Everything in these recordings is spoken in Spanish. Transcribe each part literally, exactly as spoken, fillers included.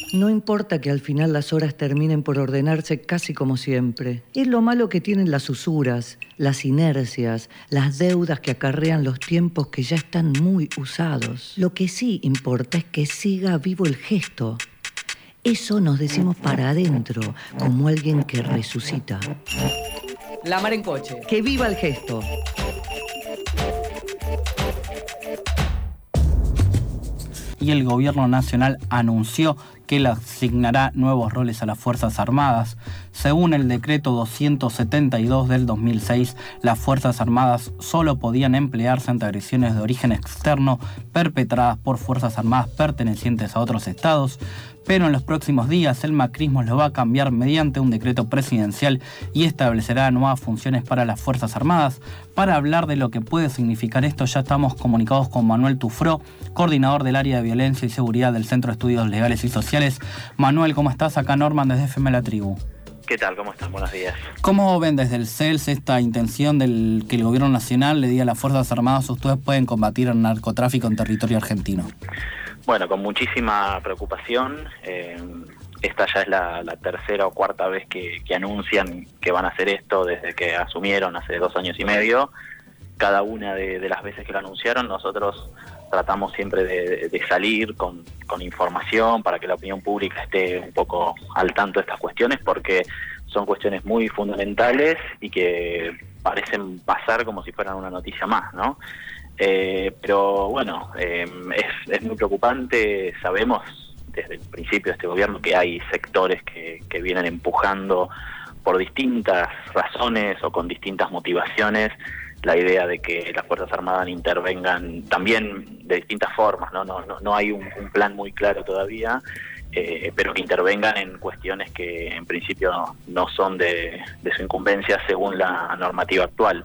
No importa que al final las horas terminen por ordenarse casi como siempre. Es lo malo que tienen las usuras, las inercias, las deudas que acarrean los tiempos que ya están muy usados. Lo que sí importa es que siga vivo el gesto. Eso nos decimos para adentro, como alguien que resucita. La mar en coche. ¡Que viva el gesto! Y el gobierno nacional anunció que le asignará nuevos roles a las Fuerzas Armadas. Según el decreto doscientos setenta y dos del dos mil seis, las Fuerzas Armadas solo podían emplearse ante agresiones de origen externo perpetradas por Fuerzas Armadas pertenecientes a otros estados, pero en los próximos días el macrismo lo va a cambiar mediante un decreto presidencial y establecerá nuevas funciones para las Fuerzas Armadas. Para hablar de lo que puede significar esto, ya estamos comunicados con Manuel Tufró, coordinador del área de violencia y seguridad del Centro de Estudios Legales y Sociales. Manuel, ¿cómo estás? Acá Norman desde F M La Tribu. ¿Qué tal? ¿Cómo están? Buenos días. ¿Cómo ven desde el C E L S esta intención del que el gobierno nacional le diga a las Fuerzas Armadas ustedes pueden combatir el narcotráfico en territorio argentino? Bueno, con muchísima preocupación. Eh, esta ya es la, la tercera o cuarta vez que, que anuncian que van a hacer esto desde que asumieron hace dos años y medio. Cada una de, de las veces que lo anunciaron, nosotros tratamos siempre de, de salir con, con información para que la opinión pública esté un poco al tanto de estas cuestiones, porque son cuestiones muy fundamentales y que parecen pasar como si fueran una noticia más, ¿no? Eh, pero bueno, eh, es, es muy preocupante. Sabemos desde el principio de este gobierno que hay sectores que, que vienen empujando por distintas razones o con distintas motivaciones la idea de que las Fuerzas Armadas intervengan también de distintas formas, no no no, no hay un, un plan muy claro todavía, eh, pero que intervengan en cuestiones que en principio no, no son de, de su incumbencia según la normativa actual.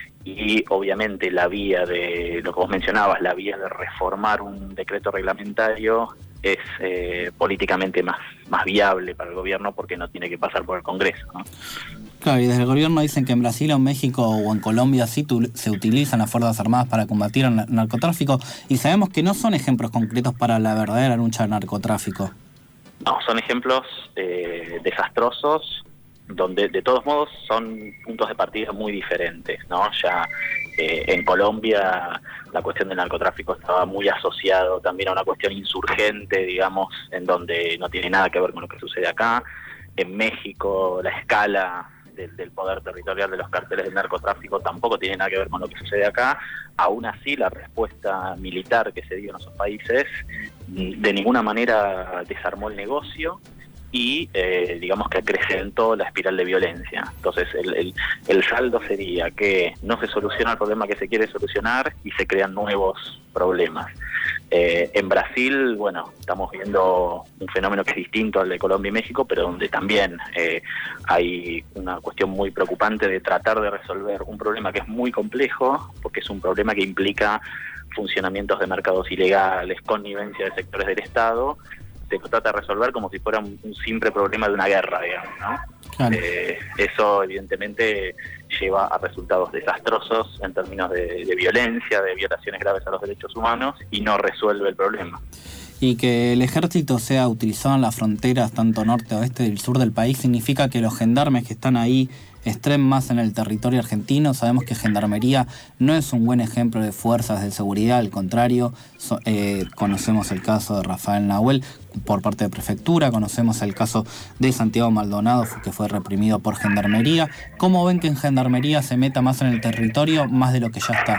Y obviamente la vía de, lo que vos mencionabas, la vía de reformar un decreto reglamentario es eh, políticamente más, más viable para el gobierno porque no tiene que pasar por el Congreso, ¿no? Claro, y desde el gobierno dicen que en Brasil o en México o en Colombia sí tu, se utilizan las Fuerzas Armadas para combatir el narcotráfico, y sabemos que no son ejemplos concretos para la verdadera lucha al narcotráfico. No, son ejemplos eh, desastrosos, donde de todos modos son puntos de partida muy diferentes, ¿no? Ya eh, en Colombia la cuestión del narcotráfico estaba muy asociado también a una cuestión insurgente, digamos, en donde no tiene nada que ver con lo que sucede acá. En México la escala del, del poder territorial de los carteles del narcotráfico tampoco tiene nada que ver con lo que sucede acá. Aún así, la respuesta militar que se dio en esos países de ninguna manera desarmó el negocio y eh, digamos que acrecentó la espiral de violencia. Entonces el, el, el saldo sería que no se soluciona el problema que se quiere solucionar y se crean nuevos problemas. Eh, en Brasil, bueno, estamos viendo un fenómeno que es distinto al de Colombia y México, pero donde también eh, hay una cuestión muy preocupante de tratar de resolver un problema que es muy complejo, porque es un problema que implica funcionamientos de mercados ilegales, connivencia de sectores del Estado. Se trata de resolver como si fuera un, un simple problema de una guerra, digamos, ¿no? Claro. Eh, eso evidentemente lleva a resultados desastrosos en términos de, de violencia, de violaciones graves a los derechos humanos, y no resuelve el problema. Y que el ejército sea utilizado en las fronteras tanto norte, oeste y del sur del país significa que los gendarmes que están ahí estén más en el territorio argentino. Sabemos que Gendarmería no es un buen ejemplo de fuerzas de seguridad, al contrario, so, eh, conocemos el caso de Rafael Nahuel por parte de Prefectura, conocemos el caso de Santiago Maldonado, que fue reprimido por Gendarmería. ¿Cómo ven que en Gendarmería se meta más en el territorio, más de lo que ya está?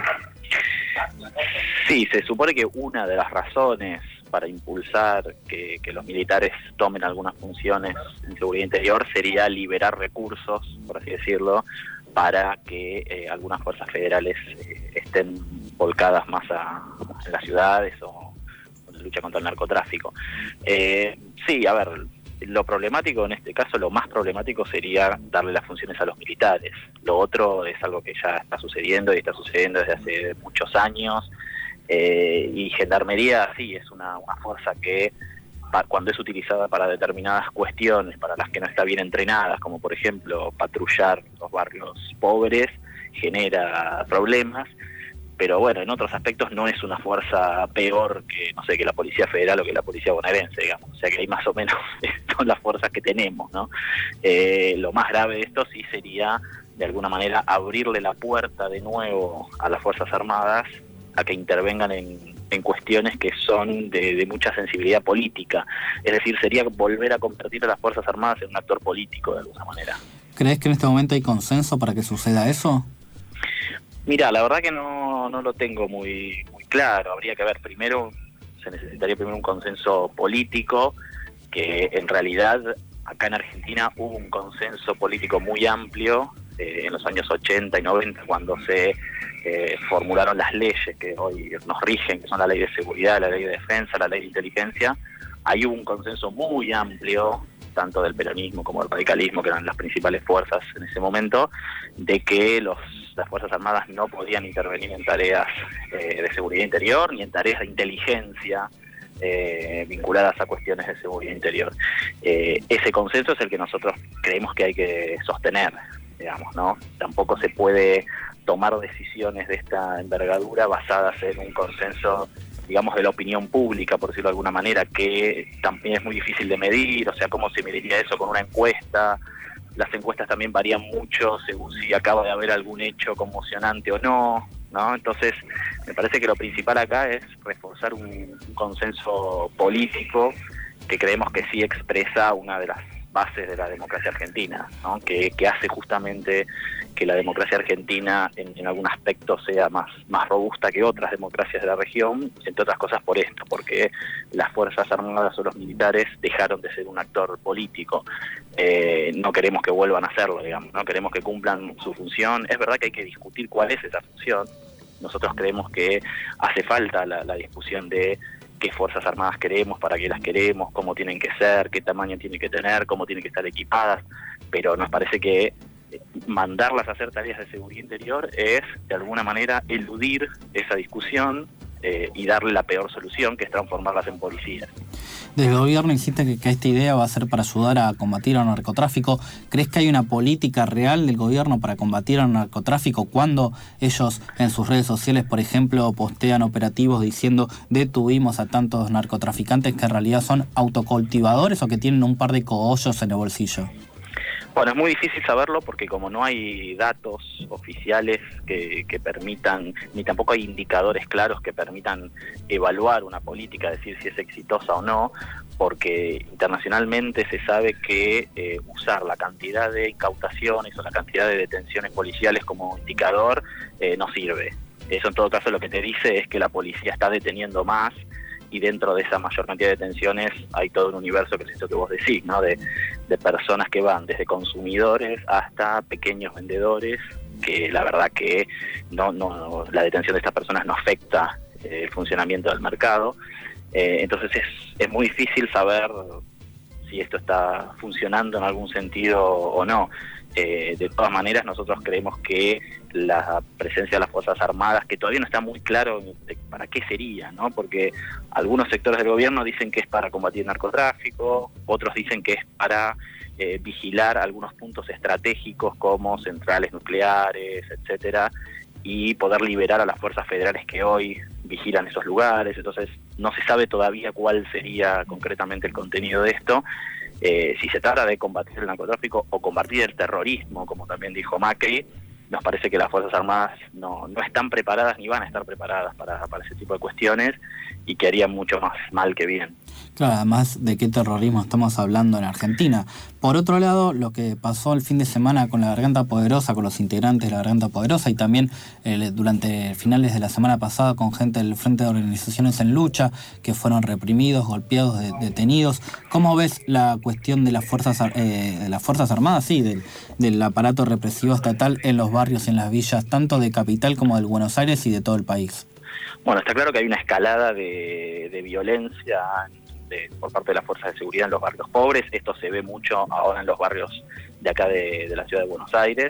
Sí, se supone que una de las razones para impulsar que, que los militares tomen algunas funciones en seguridad interior sería liberar recursos, por así decirlo, para que eh, algunas fuerzas federales eh, estén volcadas más a, a las ciudades o en la lucha contra el narcotráfico. Eh, sí, a ver, lo problemático en este caso, lo más problemático sería darle las funciones a los militares. Lo otro es algo que ya está sucediendo y está sucediendo desde hace muchos años. Eh, y Gendarmería sí es una, una fuerza que pa, cuando es utilizada para determinadas cuestiones para las que no está bien entrenadas, como por ejemplo patrullar los barrios pobres, genera problemas, pero bueno, en otros aspectos no es una fuerza peor que, no sé, que la Policía Federal o que la Policía Bonaerense, digamos. o sea que hay más o menos son las fuerzas que tenemos, ¿no? Eh, lo más grave de esto sí sería, de alguna manera, abrirle la puerta de nuevo a las Fuerzas Armadas a que intervengan en, en cuestiones que son de, de mucha sensibilidad política. Es decir, sería volver a convertir a las Fuerzas Armadas en un actor político, de alguna manera. ¿Crees que en este momento hay consenso para que suceda eso? Mira, la verdad que no, no lo tengo muy, muy claro. Habría que ver primero, se necesitaría primero un consenso político, que en realidad acá en Argentina hubo un consenso político muy amplio eh, en los años ochenta y noventa, cuando se eh, formularon las leyes que hoy nos rigen, que son la ley de seguridad, la ley de defensa, la ley de inteligencia. Ahí hubo un consenso muy amplio, tanto del peronismo como del radicalismo, que eran las principales fuerzas en ese momento, de que los, las Fuerzas Armadas no podían intervenir en tareas eh, de seguridad interior ni en tareas de inteligencia eh, vinculadas a cuestiones de seguridad interior. Eh, ese consenso es el que nosotros creemos que hay que sostener, digamos, ¿no? Tampoco se puede tomar decisiones de esta envergadura basadas en un consenso, digamos, de la opinión pública, por decirlo de alguna manera, que también es muy difícil de medir. O sea, ¿cómo se mediría eso con una encuesta? Las encuestas también varían mucho según si acaba de haber algún hecho conmocionante o no, ¿no? Entonces, me parece que lo principal acá es reforzar un, un consenso político que creemos que sí expresa una de las bases de la democracia argentina, ¿no? Que, que hace justamente que la democracia argentina en, en algún aspecto sea más, más robusta que otras democracias de la región, entre otras cosas por esto, porque las Fuerzas Armadas o los militares dejaron de ser un actor político. Eh, no queremos que vuelvan a hacerlo, digamos, no queremos que cumplan su función. Es verdad que hay que discutir cuál es esa función. Nosotros creemos que hace falta la, la discusión de qué Fuerzas Armadas queremos, para qué las queremos, cómo tienen que ser, qué tamaño tienen que tener, cómo tienen que estar equipadas, pero nos parece que mandarlas a hacer tareas de seguridad interior es, de alguna manera, eludir esa discusión eh, y darle la peor solución, que es transformarlas en policías. Desde el gobierno insiste que, que esta idea va a ser para ayudar a combatir al narcotráfico. ¿Crees que hay una política real del gobierno para combatir al narcotráfico cuando ellos en sus redes sociales, por ejemplo, postean operativos diciendo detuvimos a tantos narcotraficantes que en realidad son autocultivadores o que tienen un par de cogollos en el bolsillo? Bueno, es muy difícil saberlo porque como no hay datos oficiales que, que permitan, ni tampoco hay indicadores claros que permitan evaluar una política, decir si es exitosa o no, porque internacionalmente se sabe que eh, usar la cantidad de incautaciones o la cantidad de detenciones policiales como indicador eh, no sirve. Eso en todo caso lo que te dice es que la policía está deteniendo más, y dentro de esa mayor cantidad de detenciones hay todo un universo que es esto que vos decís, ¿no? De, de personas que van desde consumidores hasta pequeños vendedores, que la verdad que no, no la detención de estas personas no afecta eh, el funcionamiento del mercado. Eh, entonces es, es muy difícil saber si esto está funcionando en algún sentido o no. Eh, de todas maneras, nosotros creemos que la presencia de las Fuerzas Armadas, que todavía no está muy claro de para qué sería, ¿no? Porque algunos sectores del gobierno dicen que es para combatir el narcotráfico, otros dicen que es para eh, vigilar algunos puntos estratégicos como centrales nucleares, etcétera, y poder liberar a las fuerzas federales que hoy vigilan esos lugares. Entonces, no se sabe todavía cuál sería concretamente el contenido de esto. Eh, si se trata de combatir el narcotráfico o combatir el terrorismo, como también dijo Macri, nos parece que las Fuerzas Armadas no, no están preparadas ni van a estar preparadas para, para ese tipo de cuestiones y que harían mucho más mal que bien. Claro, además de qué terrorismo estamos hablando en Argentina. Por otro lado, lo que pasó el fin de semana con la Garganta Poderosa, con los integrantes de la Garganta Poderosa y también eh, durante finales de la semana pasada con gente del Frente de Organizaciones en Lucha, que fueron reprimidos, golpeados, de, detenidos. ¿Cómo ves la cuestión de las Fuerzas, eh, de las fuerzas Armadas, sí, del, del aparato represivo estatal en los barrios y en las villas, tanto de Capital como de Buenos Aires y de todo el país? Bueno, está claro que hay una escalada de, de violencia de, por parte de las fuerzas de seguridad en los barrios pobres. Esto se ve mucho ahora en los barrios de acá de, de la ciudad de Buenos Aires,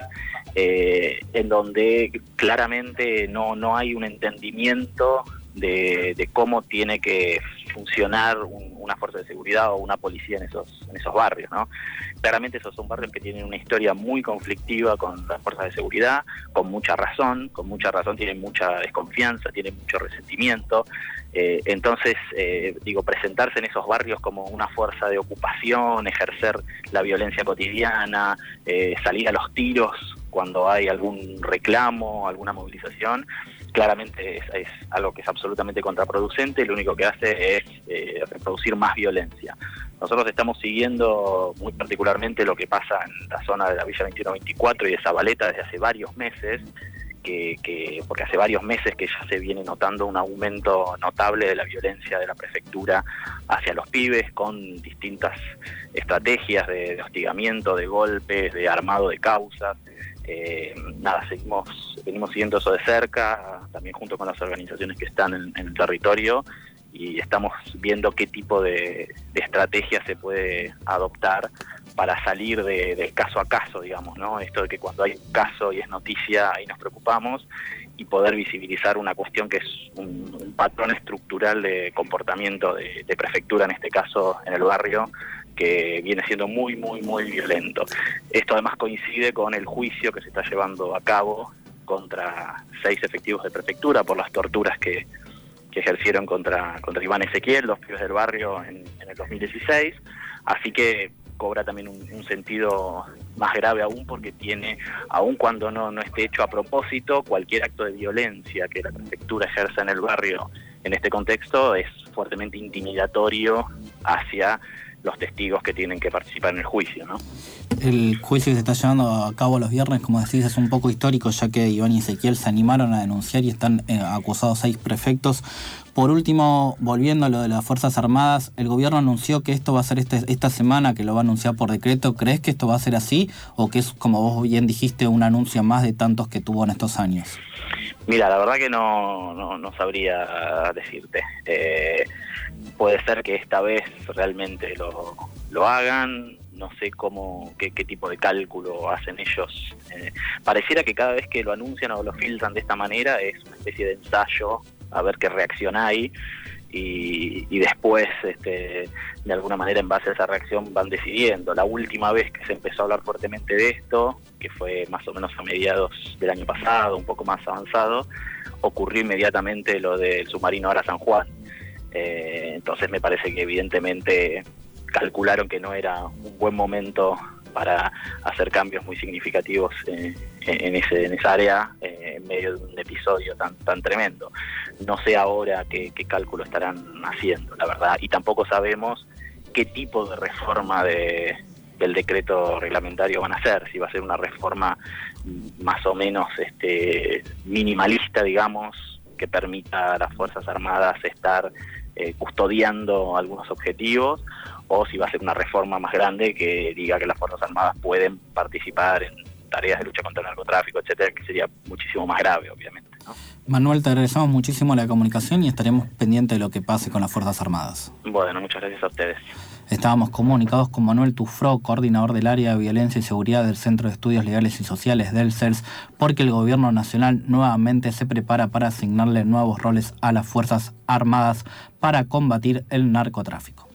eh, en donde claramente no, no hay un entendimiento de, de cómo tiene que funcionar un, una fuerza de seguridad o una policía en esos, en esos barrios, ¿no? Claramente esos son barrios que tienen una historia muy conflictiva con las fuerzas de seguridad, con mucha razón, con mucha razón tienen mucha desconfianza, tienen mucho resentimiento. Eh, entonces, eh, digo, presentarse en esos barrios como una fuerza de ocupación, ejercer la violencia cotidiana, eh, salir a los tiros cuando hay algún reclamo, alguna movilización, claramente es, es algo que es absolutamente contraproducente, lo único que hace es eh, reproducir más violencia. Nosotros estamos siguiendo muy particularmente lo que pasa en la zona de la Villa veintiuno veinticuatro y de Zabaleta desde hace varios meses, que, que porque hace varios meses que ya se viene notando un aumento notable de la violencia de la prefectura hacia los pibes, con distintas estrategias de, de hostigamiento, de golpes, de armado de causas. Eh, nada, seguimos, venimos siguiendo eso de cerca, también junto con las organizaciones que están en, en el territorio, y estamos viendo qué tipo de, de estrategia se puede adoptar para salir de, de caso a caso, digamos, ¿no? Esto de que cuando hay un caso y es noticia, ahí nos preocupamos, y poder visibilizar una cuestión que es un, un patrón estructural de comportamiento de, de prefectura, en este caso en el barrio, que viene siendo muy, muy, muy violento. Esto además coincide con el juicio que se está llevando a cabo contra seis efectivos de prefectura por las torturas que, que ejercieron contra, contra Iván Ezequiel, los pibes del barrio, en, en el dos mil dieciséis. Así que cobra también un, un sentido más grave aún, porque tiene, aun cuando no, no esté hecho a propósito, cualquier acto de violencia que la prefectura ejerza en el barrio en este contexto es fuertemente intimidatorio hacia los testigos que tienen que participar en el juicio, ¿no? El juicio que se está llevando a cabo los viernes, como decís, es un poco histórico, ya que Iván y Ezequiel se animaron a denunciar y están eh, acusados seis prefectos. Por último, volviendo a lo de las Fuerzas Armadas, el gobierno anunció que esto va a ser este, esta semana, que lo va a anunciar por decreto. ¿Crees que esto va a ser así o que es, como vos bien dijiste, un anuncio más de tantos que tuvo en estos años? Mira, la verdad que no, no, no sabría decirte. Eh, puede ser que esta vez realmente lo, lo hagan. No sé cómo, qué, qué tipo de cálculo hacen ellos. Eh, pareciera que cada vez que lo anuncian o lo filtran de esta manera es una especie de ensayo a ver qué reacción hay, y, y después este, de alguna manera en base a esa reacción van decidiendo. La última vez que se empezó a hablar fuertemente de esto, que fue más o menos a mediados del año pasado, un poco más avanzado, ocurrió inmediatamente lo del submarino Ara San Juan. Eh, entonces me parece que evidentemente calcularon que no era un buen momento para hacer cambios muy significativos eh, en, ese, en esa área, eh, en medio de un episodio tan tan tremendo. No sé ahora qué, qué cálculo estarán haciendo, la verdad, y tampoco sabemos qué tipo de reforma de, del decreto reglamentario van a hacer, si va a ser una reforma más o menos este, minimalista, digamos, que permita a las Fuerzas Armadas estar eh, custodiando algunos objetivos, o si va a ser una reforma más grande que diga que las Fuerzas Armadas pueden participar en tareas de lucha contra el narcotráfico, etcétera, que sería muchísimo más grave, obviamente, ¿no? Manuel, te agradecemos muchísimo la comunicación y estaremos pendientes de lo que pase con las Fuerzas Armadas. Bueno, muchas gracias a ustedes. Estábamos comunicados con Manuel Tufró, coordinador del área de violencia y seguridad del Centro de Estudios Legales y Sociales del C E R S, porque el gobierno nacional nuevamente se prepara para asignarle nuevos roles a las Fuerzas Armadas para combatir el narcotráfico.